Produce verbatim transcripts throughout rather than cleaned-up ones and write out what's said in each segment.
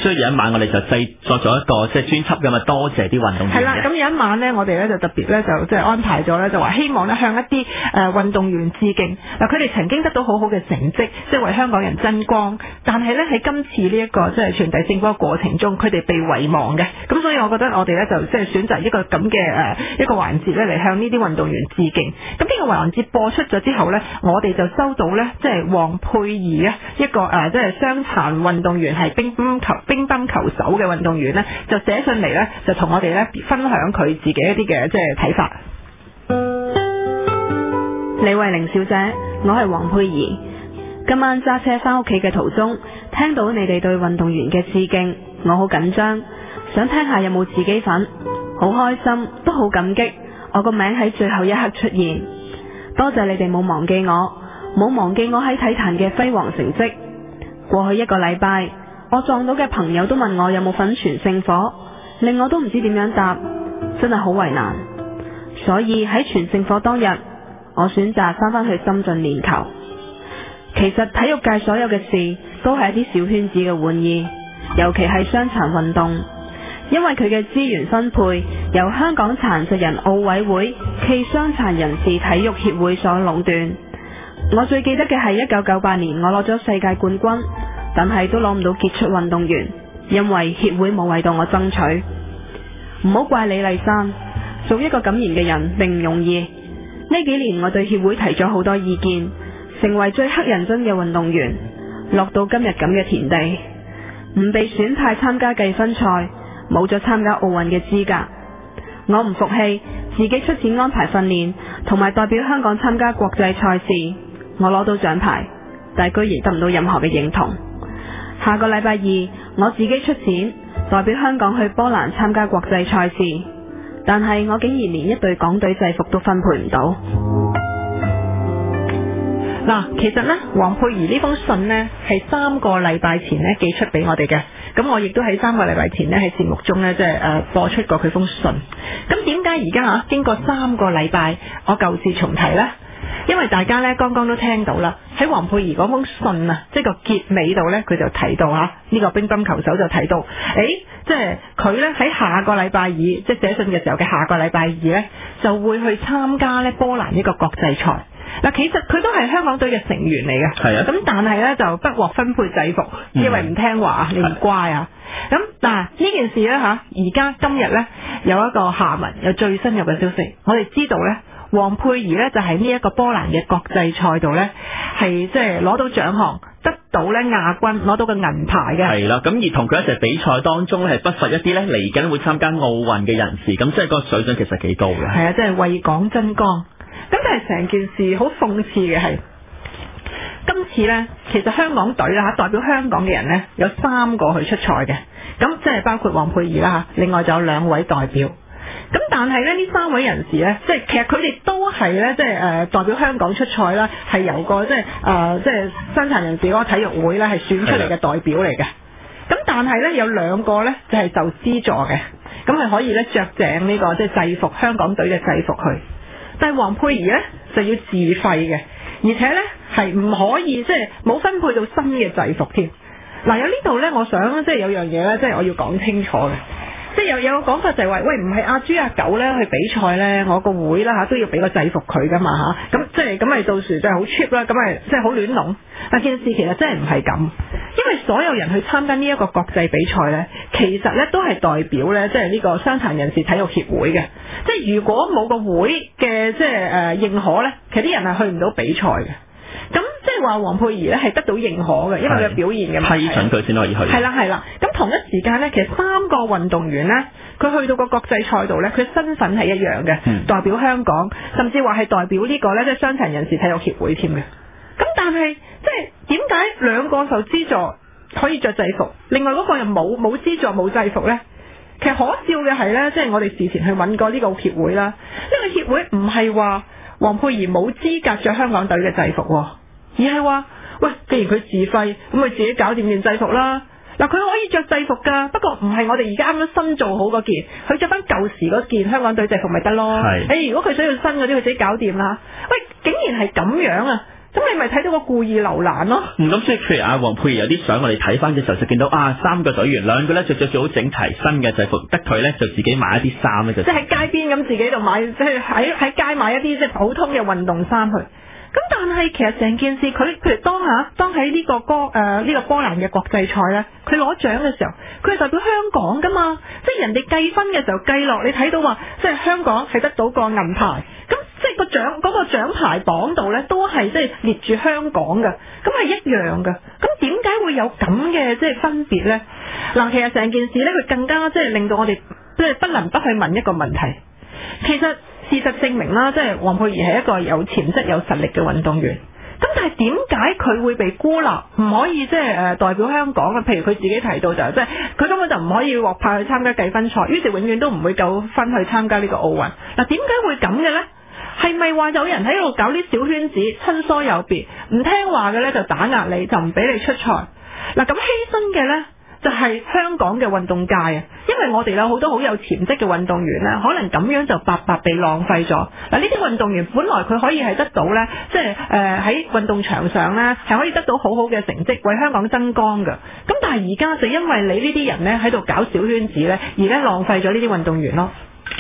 所以有一晚我哋就製作咗一個即係專輯咁啊，多謝啲運動員嘅。 係啦，咁有一晚呢，我哋咧就特別咧就即係安排咗咧，就話希望咧向一啲誒、呃、運動員致敬。嗱，佢哋曾經得到好好嘅成績，即係為香港人爭光，但係咧喺今次呢、這、一個即係傳遞聖歌過程中，佢哋被遺忘嘅。咁所以我覺得我哋咧就即係選擇一個咁嘅誒一個環節咧嚟向呢啲運動員致敬。咁呢個環節播出咗之後咧，我哋就收到咧即係黃佩儀啊一個誒、呃、即係傷殘運動員，係乒乓球乒乓球手嘅運動員咧，就寫信嚟咧，就同我哋咧分享佢自己一啲嘅即係睇法。 李慧玲小姐，我係黃佩儀。今晚揸車翻屋企嘅途中，聽到你哋對運動員嘅致敬，我好緊張，想聽下有冇自己份。好開心，都好感激，我個名喺最後一刻出現。多謝你哋冇忘記我，冇忘記我喺體壇嘅輝煌成績。過去一個禮拜，我撞到嘅朋友都問我有冇份傳聖火，令我都唔知點樣答，真係好為難。所以喺傳聖火當日，我選擇翻返去深圳練球。其實體育界所有嘅事都係一啲小圈子嘅玩意，尤其係傷殘運動，因為佢嘅資源分配由香港殘疾人奧委會暨傷殘人士體育協會所壟斷。我最記得嘅係一九九八年我攞咗世界冠軍，但係都攞唔到傑出運動員，因為協會冇為到我爭取。唔好怪李麗珊，做一個敢言嘅人並唔容易。呢幾年我對協會提咗好多意見，成為最乞人憎嘅運動員，落到今日咁嘅田地，唔被選派參加計分賽，冇咗參加奧運嘅資格。我唔服氣，自己出錢安排訓練，同埋代表香港參加國際賽事。我攞到獎牌，但居然得唔到任何嘅認同。下個禮拜二，我自己出錢代表香港去波蘭參加國際賽事，但係我竟然連一隊港隊制服都分配唔到。 嗱，其實呢，黃佩儀呢封信呢係三個禮拜前呢寄出俾我哋嘅，咁我亦都喺三個禮拜前呢喺節目中呢即係誒播出過佢封信。咁點解而家吓經過三個禮拜我舊事重提呢？因為大家呢剛剛都聽到啦，喺黃佩儀嗰封信啊，即係個結尾度呢，佢就提到吓呢個乒乓球手就提到，誒，即係佢呢喺下個禮拜二，即係寫信嘅時候嘅下個禮拜二呢，就會去參加呢波蘭呢個國際賽。嗱，其實佢都係香港隊嘅成員嚟嘅， 係啊， 咁但係咧就不獲分配制服，因為唔聽話，你唔乖啊。咁嗱呢件事咧吓，而家今日咧有一個下文，有最新入嘅消息，我哋知道咧，黃佩儀咧就喺呢一個波蘭嘅國際賽度咧，係即係攞到獎項，得到咧亞軍，攞到個銀牌嘅。係啦，咁而同佢一齊比賽當中咧，係不乏一啲咧嚟緊會參加奧運嘅人士，咁即係個水準其實幾高嘅。係啊，即係為港爭光。咁但係成件事好諷刺嘅係，今次呢，其實香港隊啦，代表香港嘅人呢，有三個去出賽嘅，咁即係包括黃佩儀啦，另外就有兩位代表。咁但係咧呢三位人士呢，即係其實佢哋都係呢，即係誒代表香港出賽啦，係由個即係誒即係傷殘人士嗰個體育會呢，係選出嚟嘅代表嚟嘅。咁但係呢，有兩個呢，就係受資助嘅，咁係可以呢，着正呢個即係制服香港隊嘅制服去。但係黃佩儀咧就要自費嘅，而且咧係唔可以即係冇分配到新嘅制服添。嗱，有呢度咧，我想即係有樣嘢咧，即係我要講清楚嘅，即係有有個講法就係話，喂，唔係阿豬阿狗咧去比賽咧，我個會啦嚇都要俾個制服佢噶嘛嚇，咁即係咁咪到時就係好 cheap 啦，咁咪即係好亂籠。但件事其實真係唔係咁，因為所有人去參加呢一個國際比賽咧，其實咧都係代表咧即係呢個傷殘人士體育協會嘅。即係如果冇個會嘅即係誒認可咧，其實啲人係去唔到比賽嘅。咁即係話黃佩儀咧係得到認可嘅，因為佢表現嘅問題批准佢先可以去。係啦係啦，咁同一時間咧，其實三個運動員咧，佢去到個國際賽度咧，佢身份係一樣嘅，嗯、代表香港，甚至話係代表呢個咧即係傷殘人士體育協會添嘅。咁但係即係點解兩個受資助可以着制服，另外嗰個又冇冇資助冇制服咧？其實可笑嘅係咧，即係我哋事前去揾過呢個協會啦，呢個協會唔係話黃佩儀冇資格着香港隊嘅制服，而係話喂，既然佢自費，咁佢自己搞掂件制服啦。嗱，佢可以着制服噶，不過唔係我哋而家啱啱新做好嗰件，佢着翻舊時嗰件香港隊制服咪得咯。係，誒，如果佢想要新嗰啲，佢自己搞掂啦。喂，竟然係咁樣啊！ 咁你咪睇到個故意留難咯。 嗯，咁所以譬如阿黃佩儀有啲相我哋睇翻嘅時候就見到啊三個隊員，兩個咧就着住好整齊新嘅制服，得佢咧就自己買一啲衫咧就即係喺街邊咁自己度買，即係喺喺街買一啲即係普通嘅運動衫去。咁但係其實成件事佢譬如當下當喺呢個歌誒呢個波蘭嘅國際賽咧，佢攞獎嘅時候，佢係代表香港噶嘛，即係人哋計分嘅時候計落，你睇到話即係香港係得到個銀牌，咁即係個獎嗰個獎牌榜度咧都係即係列住香港嘅，咁係一樣嘅。咁點解會有咁嘅即係分別咧？嗱，其實成件事咧，佢更加即係令到我哋即係不能不去問一個問題，其實。事實證明啦，即係黃佩儀係一個有潛質、有實力嘅運動員。咁但係點解佢會被孤立，唔可以即係誒代表香港嘅？譬如佢自己提到就係即係佢根本就唔可以獲派去參加計分賽，於是永遠都唔會夠分去參加呢個奧運。嗱，點解會咁嘅呢？係咪話有人喺度搞啲小圈子，親疏有別，唔聽話嘅呢就打壓你，就唔俾你出賽？嗱，咁犧牲嘅呢？就係香港嘅運動界啊，因為我哋有好多好有潛質嘅運動員咧，可能咁樣就白白被浪費咗。嗱，呢啲運動員本來佢可以係得到咧，即係誒喺運動場上咧係可以得到好好嘅成績，為香港爭光㗎。咁但係而家就因為你呢啲人咧喺度搞小圈子咧，而咧浪費咗呢啲運動員咯。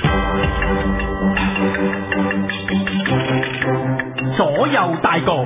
左右大局。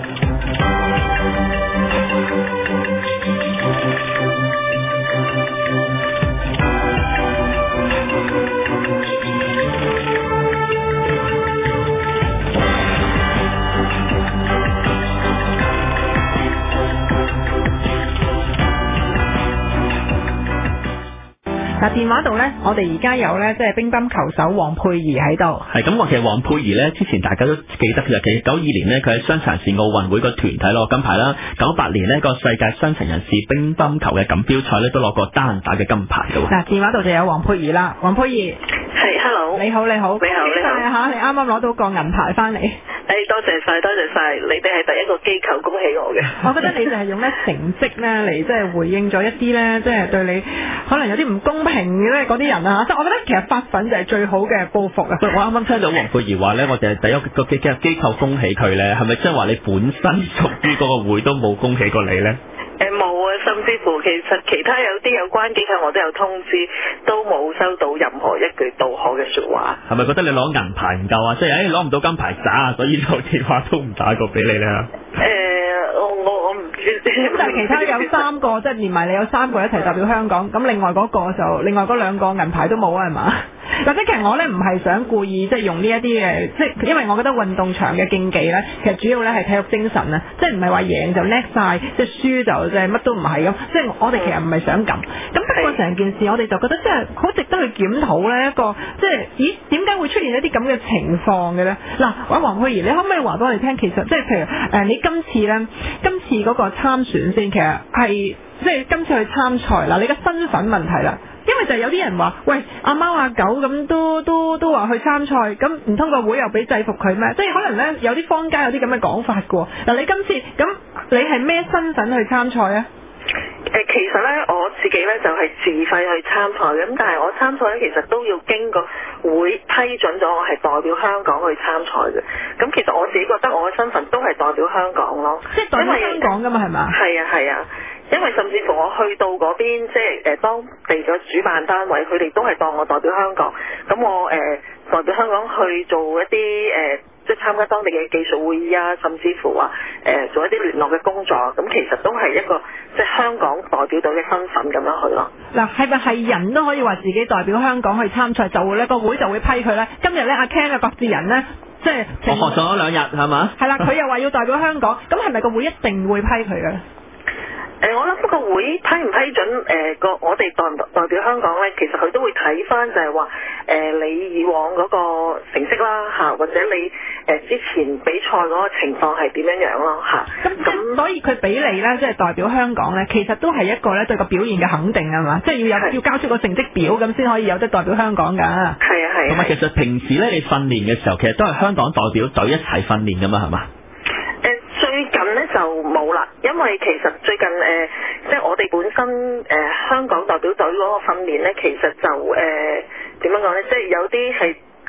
嗱，電話度呢，我哋而家有呢，即係乒乓球手黃佩儀喺度。 係咁，我其實黃佩儀呢，之前大家都記得嘅，其實九二年呢，佢喺雙殘線奧運會個團體攞金牌啦。九八年呢個世界雙殘人士乒乓球嘅錦標賽呢，都攞過單打嘅金牌嘅。 嗱，電話度就有黃佩儀啦，黃佩儀。 係 ，hello。 你好，你好。 你好，你好。 嚇，你啱啱攞到個銀牌翻嚟。 誒，多謝晒，多謝晒，你哋係第一個機構恭喜我嘅。 我覺得你就係用咧成績咧嚟即係回應咗一啲咧，即係對你可能有啲唔公平嘅咧嗰啲人啊，即係我覺得其實發奮就係最好嘅報復啊！ 我啱啱聽到黃佩儀話咧，我哋係第一個機機機構恭喜佢咧，係咪即係話你本身屬於嗰個會都冇恭喜過你咧？ 誒冇啊，甚至乎其實其他有啲有關機構我都有通知，都冇收到任何一句道賀嘅説話。 係咪覺得你攞銀牌唔夠啊？即係誒攞唔到金牌渣，所以就電話都唔打過俾你咧？誒、 呃，我我我唔知。 咁但係其他有三個，即係連埋你有三個一齊代表香港，咁另外嗰個就另外嗰兩個銀牌都冇啊，係嘛？或者其實我咧唔係想故意即係用呢一啲嘅，即係因為我覺得運動場嘅競技咧，其實主要咧係體育精神啊，即係唔係話贏就叻晒，即係輸就即係乜都唔係咁。即係我哋其實唔係想咁。咁不過成件事我哋就覺得即係好值得去檢討咧一個，即係咦點解會出現一啲咁嘅情況嘅咧？嗱，我黃佩儀，你可唔可以話俾我哋聽，其實即係譬如誒、呃、你今次咧，今次嗰個參選先，其實係即係今次去參賽嗱，你嘅身份問題啦。因為就有啲人話，喂，阿貓阿狗咁都都都話去參賽，咁唔通個會又俾制服佢咩？即係可能咧有啲坊間有啲咁嘅講法嘅。嗱，你今次咁你係咩身份去參賽啊？ 誒，其實咧我自己咧就係自費去參賽嘅，咁但係我參賽咧其實都要經過會批准咗我係代表香港去參賽嘅。咁其實我自己覺得我嘅身份都係代表香港咯， 即係代表香港噶嘛，係嘛？ 係啊係啊。因為甚至乎我去到嗰邊，即係誒當地嘅主辦單位，佢哋都係當我代表香港。咁我誒、呃、代表香港去做一啲誒，即、呃、係參加當地嘅技術會議啊，甚至乎話誒、呃、做一啲聯絡嘅工作。咁其實都係一個即係香港代表隊嘅身份咁樣去咯。 嗱，係咪係人都可以話自己代表香港去參賽，就會咧個會就會批佢咧？今日咧阿 Ken 嘅郭志仁咧，即係我學咗兩日係嘛？ 係啦，佢又話要代表香港，咁係咪個會一定會批佢嘅？ 誒、呃，我諗不過會批唔批准誒個、呃、我哋代唔代表香港咧，其實佢都會睇翻就係話誒你以往嗰個成績啦嚇、啊，或者你誒、呃、之前比賽嗰個情況係點樣樣咯嚇。咁、啊、咁所以佢俾你咧，即係代表香港咧，其實都係一個咧對個表現嘅肯定係嘛？即係要有要交出個成績表咁先可以有得代表香港㗎。係啊係啊。 同埋其實平時咧你訓練嘅時候，其實都係香港代表隊一齊訓練㗎嘛，係嘛？ 最近咧就冇啦，因為其實最近誒、呃，即係我哋本身誒、呃、香港代表隊嗰個訓練咧，其實就誒點樣講咧，即係有啲係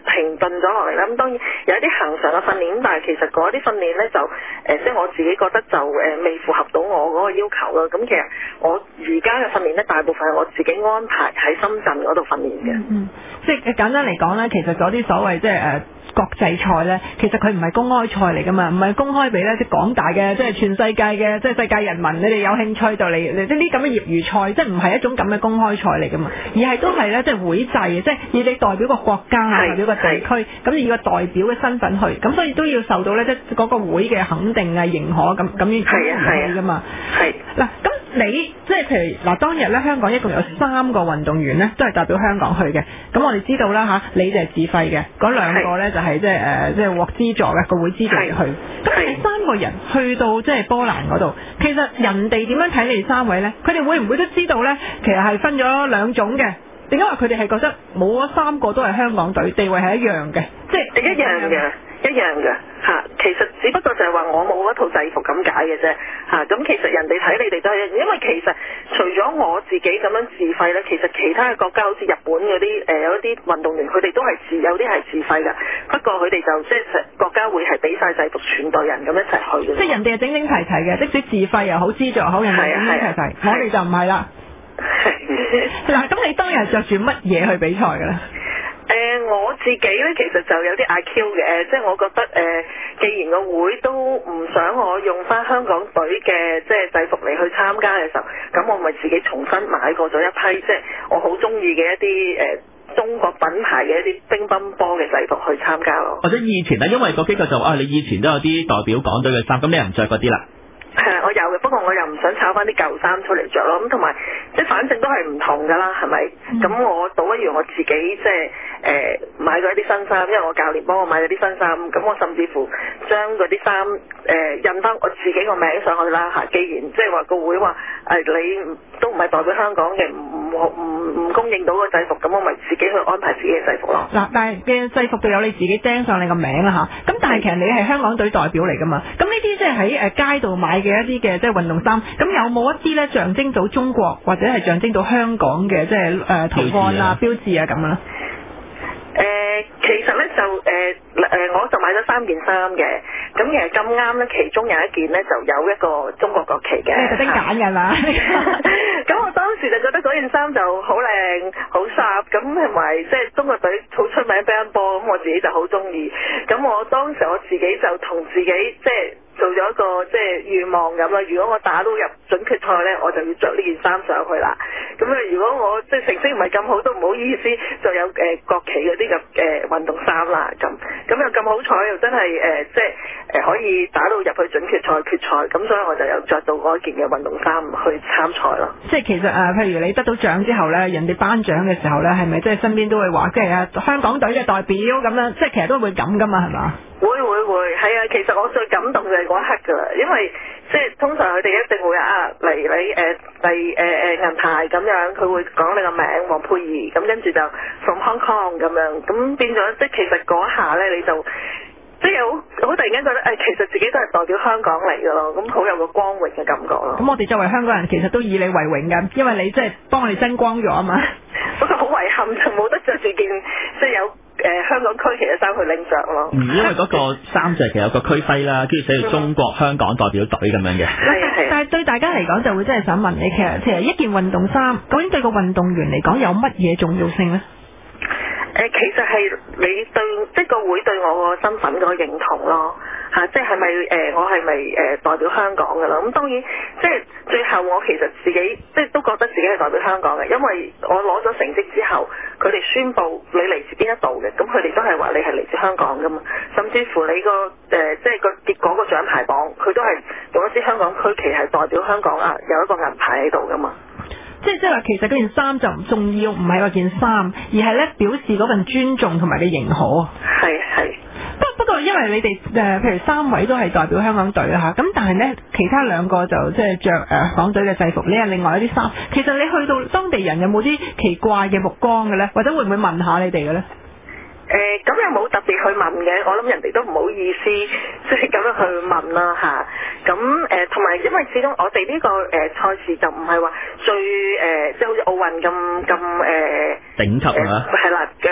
停頓咗落嚟啦。咁當然有一啲恒常嘅訓練，但係其實嗰啲訓練咧就誒、呃，即係我自己覺得就誒、呃、未符合到我嗰個要求咯。咁其實我而家嘅訓練咧，大部分係我自己安排喺深圳嗰度訓練嘅。 嗯嗯，即係簡單嚟講咧，其實嗰啲所謂即係誒國際賽咧，其實佢唔係公開賽嚟噶嘛，唔係公開俾咧即係廣大嘅即係全世界嘅即係世界人民，你哋有興趣就嚟嚟即係呢咁嘅業餘賽，即係唔係一種咁嘅公開賽嚟噶嘛，而係都係咧即係會制，即係以你代表個國家啊，代表個地區，咁以個代表嘅身份去，咁所以都要受到咧即係嗰個會嘅肯定啊、認可咁咁樣先去噶嘛。係嗱咁。你即係譬如嗱，當日咧香港一共有三個運動員咧，都係代表香港去嘅。咁我哋知道啦嚇，你就係自費嘅，嗰兩個咧就係即係誒即係獲資助嘅，個會資助你去。咁你三個人去到即係波蘭嗰度，其實人哋點樣睇你哋三位咧？佢哋會唔會都知道咧？其實係分咗兩種嘅。點解話佢哋係覺得冇嗰三個都係香港隊，地位係一樣嘅？即係一樣嘅，一樣嘅嚇。其實只不過就係話我冇一套制服咁解嘅啫嚇。咁其實人哋睇你哋都係一樣，因為其實除咗我自己咁樣自費咧，其實其他嘅國家好似日本嗰啲誒有一啲運動員，佢哋都係自有啲係自費㗎。不過佢哋就即係國家會係俾晒制服全隊人咁一齊去嘅。 即係人哋係整整齊齊嘅，即使自費又好資助又好，人哋整整齊齊，我哋就唔係啦。嗱，咁你當日着住乜嘢去比賽嘅咧？ 誒、呃、我自己咧，其實就有啲 I Q 嘅，即係我覺得誒、呃，既然個會都唔想我用翻香港隊嘅即係制服嚟去參加嘅時候，咁我咪自己重新買過咗一批，即係我好中意嘅一啲誒、呃、中國品牌嘅一啲乒乓波嘅制服去參加咯。 或者以前咧，因為個機構就啊，你以前都有啲代表港隊嘅衫，咁你又唔着嗰啲啦？ 係啊，我有嘅，不過我又唔想炒翻啲舊衫出嚟着咯。咁同埋即係反正都係唔同㗎啦，係咪？咁、嗯、我倒不如我自己即係誒買咗一啲新衫，因為我教練幫我買咗啲新衫。咁我甚至乎將嗰啲衫誒印翻我自己個名上去啦嚇。既然即係話個會話誒、呃、你都唔係代表香港嘅，唔唔唔供應到個制服，咁我咪自己去安排自己嘅制服咯。嗱， 但係嘅制服就有你自己釘上你個名啦嚇。咁但係其實你係香港隊代表嚟㗎嘛。咁呢啲即係喺誒街度買嘅一啲嘅即係運動衫，咁有冇一啲咧象徵到中國或者係象徵到香港嘅即係誒圖案啊、標誌啊咁啊？ 誒、呃，其實咧就誒誒、呃呃，我就買咗三件衫嘅，咁其實咁啱咧，其中有一件咧就有一個中國國旗嘅， 特登揀㗎嘛。 咁我當時就覺得嗰件衫就好靚、好颯，咁同埋即係中國隊好出名乒乓波，咁我自己就好中意。咁我當時我自己就同自己即係做咗一個即係願望咁啦。如果我打到入準決賽咧，我就要着呢件衫上去啦。咁啊，如果我即係成績唔係咁好，都唔好意思，就有誒、呃、國旗嗰啲咁誒運動衫啦。咁咁又咁好彩，又真係誒、呃、即係誒、呃、可以打到入去準決賽、決賽。咁所以我就有着到嗰件嘅運動衫去參賽咯。 即係其實誒、呃，譬如你得到獎之後咧，人哋頒獎嘅時候咧，係咪即係身邊都會話，即係啊香港隊嘅代表咁樣，即係其實都會咁噶嘛，係嘛？ 會會會，係啊！其實我最感動嘅係嗰一刻㗎啦，因為即係通常佢哋一定會啊嚟你誒第誒誒銀牌咁樣，佢會講你個名黃佩儀，咁跟住就 from Hong Kong 咁樣，咁變咗即係其實嗰下咧你就即係好好突然間覺得誒、哎，其實自己都係代表香港嚟㗎咯，咁好有個光榮嘅感覺咯。咁我哋作為香港人，其實都以你為榮㗎，因為你即係幫我哋爭光咗啊嘛。 不過好遺憾就冇得着住件即係有。誒、呃、香港區旗嘅衫去領着咯， 嗯，因為嗰個衫就係其實有個區徽啦，跟住寫住中國香港代表隊咁樣嘅。 係係。但係對大家嚟講就會真係想問你，其實其實一件運動衫究竟對個運動員嚟講有乜嘢重要性咧？ 誒、呃，其實係你對即係個會對我個身份個認同咯。嚇、啊，即係咪誒？我係咪誒代表香港㗎啦？咁當然，即係最後我其實自己即係都覺得自己係代表香港嘅，因為我攞咗成績之後，佢哋宣佈你嚟自邊一度嘅，咁佢哋都係話你係嚟自香港㗎嘛。甚至乎你個誒、呃、即係個結果個獎牌榜，佢都係用一支香港區旗係代表香港啊，有一個銀牌喺度㗎嘛。 即係即係話，其實嗰件衫就唔重要，唔係嗰件衫，而係咧表示嗰份尊重同埋嘅認可。 係係。 不過因為你哋誒、呃，譬如三位都係代表香港隊啦嚇，咁但係咧其他兩個就即係着誒港隊嘅制服，你係另外一啲衫。其實你去到當地人有冇啲奇怪嘅目光嘅咧，或者會唔會問下你哋嘅咧？ 誒咁又冇特別去問嘅，我諗人哋都唔好意思即係咁樣去問啦嚇。咁誒同埋因為始終我哋呢、這個誒、呃、賽事就唔係話最誒、呃、即係好似奧運咁咁誒頂級啊， 係啦嘅嗰類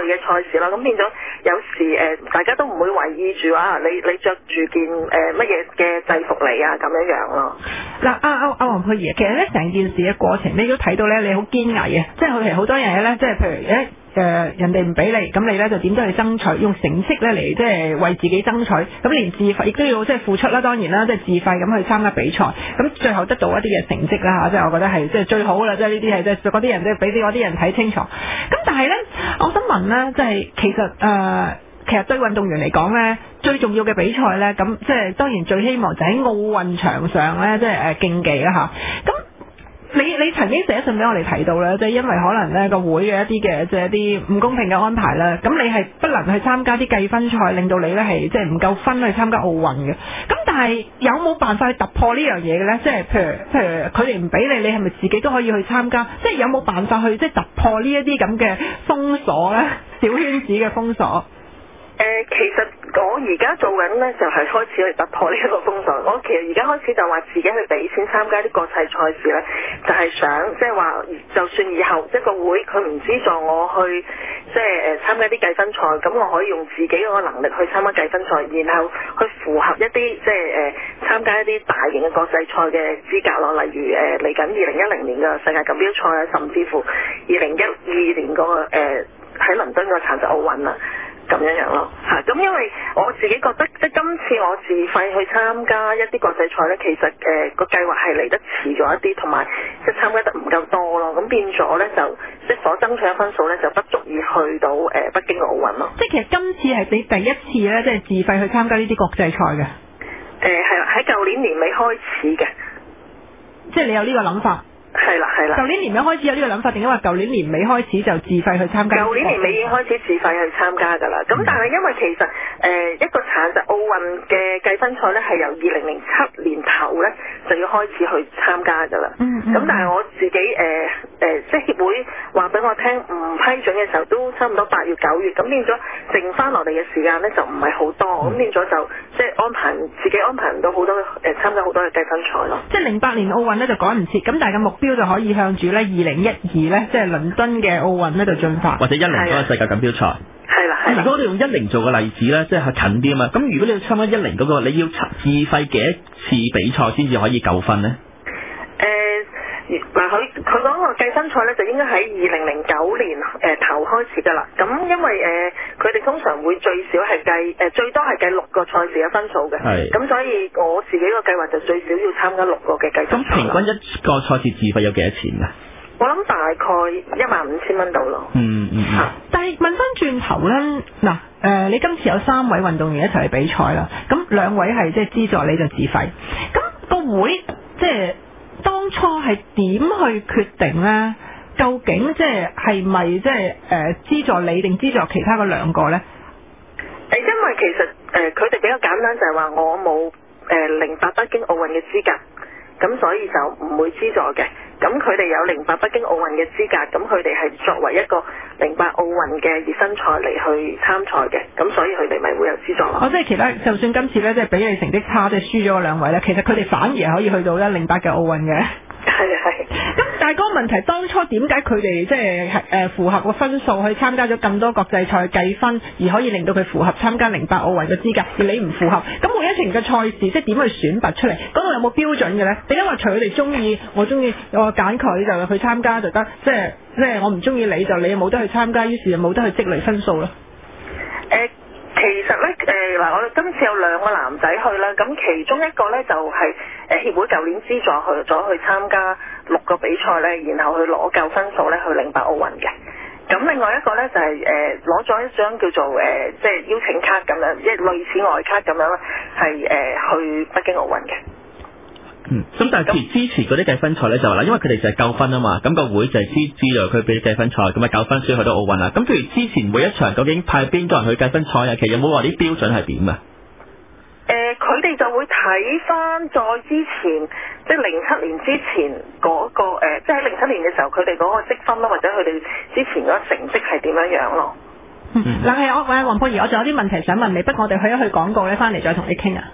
嘅賽事啦，咁變咗有時誒、呃、大家都唔會為意住啊，你你著住件誒乜嘢嘅制服嚟啊咁樣樣咯。 嗱，阿阿阿黃佩儀，其實咧成件事嘅過程，你都睇到咧，你好堅毅嘅，即係佢係好多嘢咧，即係譬如誒。誒、呃、人哋唔俾你，咁你咧就點都去爭取，用成績咧嚟即係為自己爭取，咁連自費亦都要即係付出啦，當然啦，即係自費咁去參加比賽，咁最後得到一啲嘅成績啦嚇，即係我覺得係即係最好啦，即係呢啲係即係嗰啲人即係俾啲嗰啲人睇清楚。咁但係咧，我想問咧，即係其實誒、呃，其實對運動員嚟講咧，最重要嘅比賽咧，咁即係當然最希望就喺奧運場上咧，即係誒競技啦嚇，咁。你你曾經寫信俾我哋提到咧，即係因為可能咧個會嘅一啲嘅即係一啲唔公平嘅安排啦，咁你係不能去參加啲計分賽，令到你咧係即係唔夠分去參加奧運嘅。咁但係有冇辦法去突破呢樣嘢嘅咧？即係譬如譬如佢哋唔俾你，你係咪自己都可以去參加？即係有冇辦法去即係突破呢一啲咁嘅封鎖咧？小圈子嘅封鎖。 誒、呃，其實我而家做緊呢，就係、是、開始去突破呢一個封鎖。我其實而家開始就話自己去俾錢參加啲國際賽事呢，就係、是、想即係話，就算以後一個會佢唔資助我去即係誒參加啲計分賽，咁我可以用自己嗰個能力去參加計分賽，然後去符合一啲即係誒參加一啲大型嘅國際賽嘅資格咯。例如誒嚟緊二零一零年嘅世界錦標賽啊，甚至乎二零一二年嗰、那個誒喺、呃、倫敦個殘疾奧運啊。咁樣樣咯嚇，咁因為我自己覺得，即係今次我自費去參加一啲國際賽咧，其實誒個、呃、計劃係嚟得遲咗一啲，同埋即係參加得唔夠多咯，咁變咗咧就即係所爭取嘅分數咧就不足以去到誒、呃、北京奧運咯。 即係其實今次係你第一次咧，即係自費去參加呢啲國際賽嘅。誒係喺舊年年尾開始嘅， 即係你有呢個諗法。 係啦係啦， 舊年年尾開始有呢個諗法，定係話舊年年尾開始就自費去參加？ 舊年年尾已經開始自費去參加㗎啦。咁、嗯、但係因為其實誒、呃、一個殘疾奧運嘅計分賽咧，係由二零零七年頭咧就要開始去參加㗎啦。咁、嗯嗯、但係我自己誒誒、呃呃、即係協會話俾我聽唔批准嘅時候，都差唔多八月九月，咁變咗剩翻落嚟嘅時間咧就唔係好多，咁、嗯、變咗就即係安排自己安排唔到好多誒、呃、參加好多嘅計分賽咯。即係零八年奧運咧就趕唔切，咁但係個目標就可以向住咧二零一二咧，即係倫敦嘅奧運咧度進發， 或者一零嗰個世界錦標賽。 係啦，係啦。 如果我哋用一零做個例子咧，即係近啲啊嘛。咁如果你要參加一零嗰個，你要自費幾多次比賽先至可以夠分呢？ 誒、呃，嗱，佢佢講個計分賽咧，就應該喺二零零九年誒、呃、頭開始㗎啦。咁因為誒佢哋通常會最少係計誒、呃、最多係計六個賽事嘅分數嘅。係。咁所以我自己個計劃就最少要參加六個嘅計分賽。咁平均一個賽事自費有幾多錢㗎？ 我諗大概一萬五千蚊到咯。 嗯嗯嗯。 但係問翻轉頭咧，嗱，誒，你今次有三位運動員一齊去比賽啦，咁兩位係即係資助，你就自費。咁、那個會即係當初係點去決定咧？究竟即係係咪即係誒資助你定資助其他嗰兩個咧？ 誒，因為其實誒佢哋比較簡單，就係話我冇誒零八北京奧運嘅資格，咁所以就唔會資助嘅。咁佢哋有零八北京奧運嘅資格，咁佢哋係作為一個零八奧運嘅熱身賽嚟去參賽嘅，咁所以佢哋咪會有資助咯。 哦，即係其他，就算今次咧，即係比你成績差，即係輸咗嗰兩位咧，其實佢哋反而係可以去到咧零八嘅奧運嘅。 係係。 咁但係嗰個問題，當初點解佢哋即係誒符合個分數去參加咗咁多國際賽計分，而可以令到佢符合參加零八奧運嘅資格，而你唔符合？咁每一程嘅賽事即係點去選拔出嚟？嗰度有冇標準嘅咧？點解話隨佢哋中意，我中意我揀佢就去參加就得？即係即係我唔中意你就你冇得去參加，於是就冇得去積累分數咯。 誒、呃。其實咧，誒嗱，我哋今次有兩個男仔去啦，咁其中一個咧就係誒協會舊年資助去咗去參加六個比賽咧，然後去攞夠分數咧去零八奧運嘅。咁另外一個咧就係誒攞咗一張叫做誒、呃、即係邀請卡咁樣，即係類似外卡咁樣，係誒、呃、去北京奧運嘅。 嗯，咁但係之前嗰啲計分賽咧就話啦，因為佢哋就係夠分啊嘛，咁、個會就係資資助佢俾計分賽，咁啊夠分先去到奧運啦。咁譬如之前每一場究竟派邊個人去計分賽啊？其實有冇話啲標準係點啊？ 誒、呃，佢哋就會睇翻再之前，即係零七年之前嗰、個誒、呃，即係喺零七年嘅時候，佢哋嗰個積分啦，或者佢哋之前嗰個成績係點樣樣咯。 嗯，嗱係我，喂黃佩儀，我仲有啲問題想問你，不過我哋去一去廣告咧，翻嚟再同你傾啊。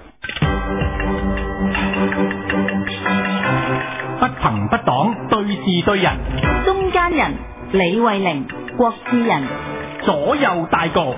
不朋不黨，對事對人， 中間人李慧玲、郭志仁， 左右大局。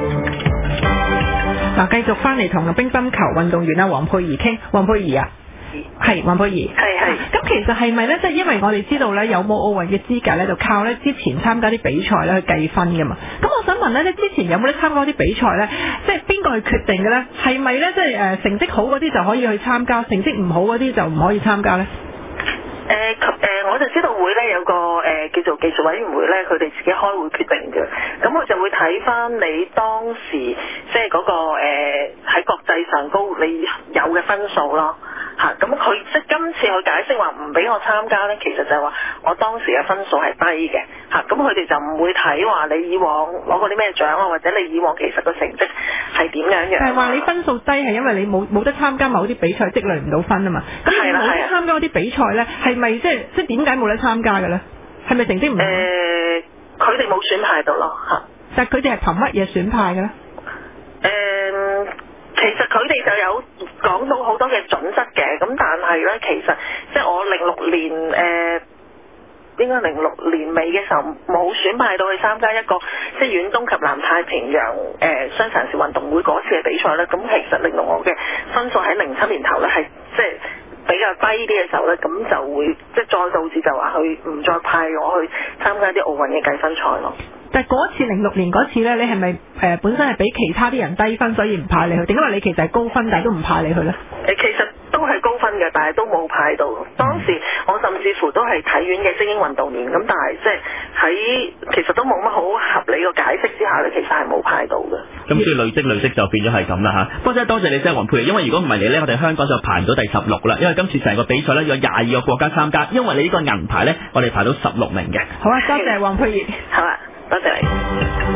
嗱，繼續翻嚟同乒乓球運動員啊黃佩儀傾，黃佩儀啊。係黃佩儀， 係係。 咁其實係咪咧？即係因為我哋知道咧，有冇奧運嘅資格咧，就靠咧之前參加啲比賽咧去計分噶嘛。咁我想問咧，你之前有冇咧參加啲比賽咧？即係邊個去決定嘅咧？係咪咧？即係誒成績好嗰啲就可以去參加，成績唔好嗰啲就唔可以參加咧？ 誒誒、呃，我就知道會咧有個誒、呃、叫做技術委員會咧，佢哋自己開會決定嘅。咁我就會睇翻你當時即係嗰個誒喺國際上高你有嘅分數咯。嚇，咁佢即係今次佢解釋話唔俾我參加咧，其實就係話我當時嘅分數係低嘅。嚇，咁佢哋就唔會睇話你以往攞過啲咩獎啊，或者你以往其實個成績係點樣樣。 係話你分數低係因為你冇冇得參加某啲比賽，積累唔到分啊嘛。咁你冇得參加嗰啲比賽咧，係咪即係即係點解冇得參加嘅咧？係咪成績唔好？ 誒，佢哋冇選派到咯嚇。 但係佢哋係憑乜嘢選派嘅咧？ 誒。其實佢哋就有講到好多嘅準則嘅，咁但係咧，其實即係我零六年誒、呃，應該零六年尾嘅時候冇選派到去參加一個即係遠東及南太平洋誒雙殘士運動會嗰次嘅比賽咧，咁其實令到我嘅分數喺零七年頭咧係即係比較低啲嘅時候咧，咁就會即係再導致就話佢唔再派我去參加啲奧運嘅計分賽咯。 但係嗰次零六年嗰次咧，你係咪誒本身係比其他啲人低分，所以唔派你去？定因為你其實係高分，但係都唔派你去咧？ 誒，其實都係高分嘅，但係都冇派到。當時我甚至乎都係體院嘅精英運動員，咁但係即係喺其實都冇乜好合理嘅解釋之下咧，其實係冇派到嘅。 咁所以累積累積就變咗係咁啦嚇。不過真係多謝你，即係黃佩儀，因為如果唔係你咧，我哋香港就排唔到第十六啦。因為今次成個比賽咧有廿二個國家參加，因為你呢個銀牌咧，我哋排到十六名嘅。 好啊，多謝黃佩儀。 好啊，多謝你。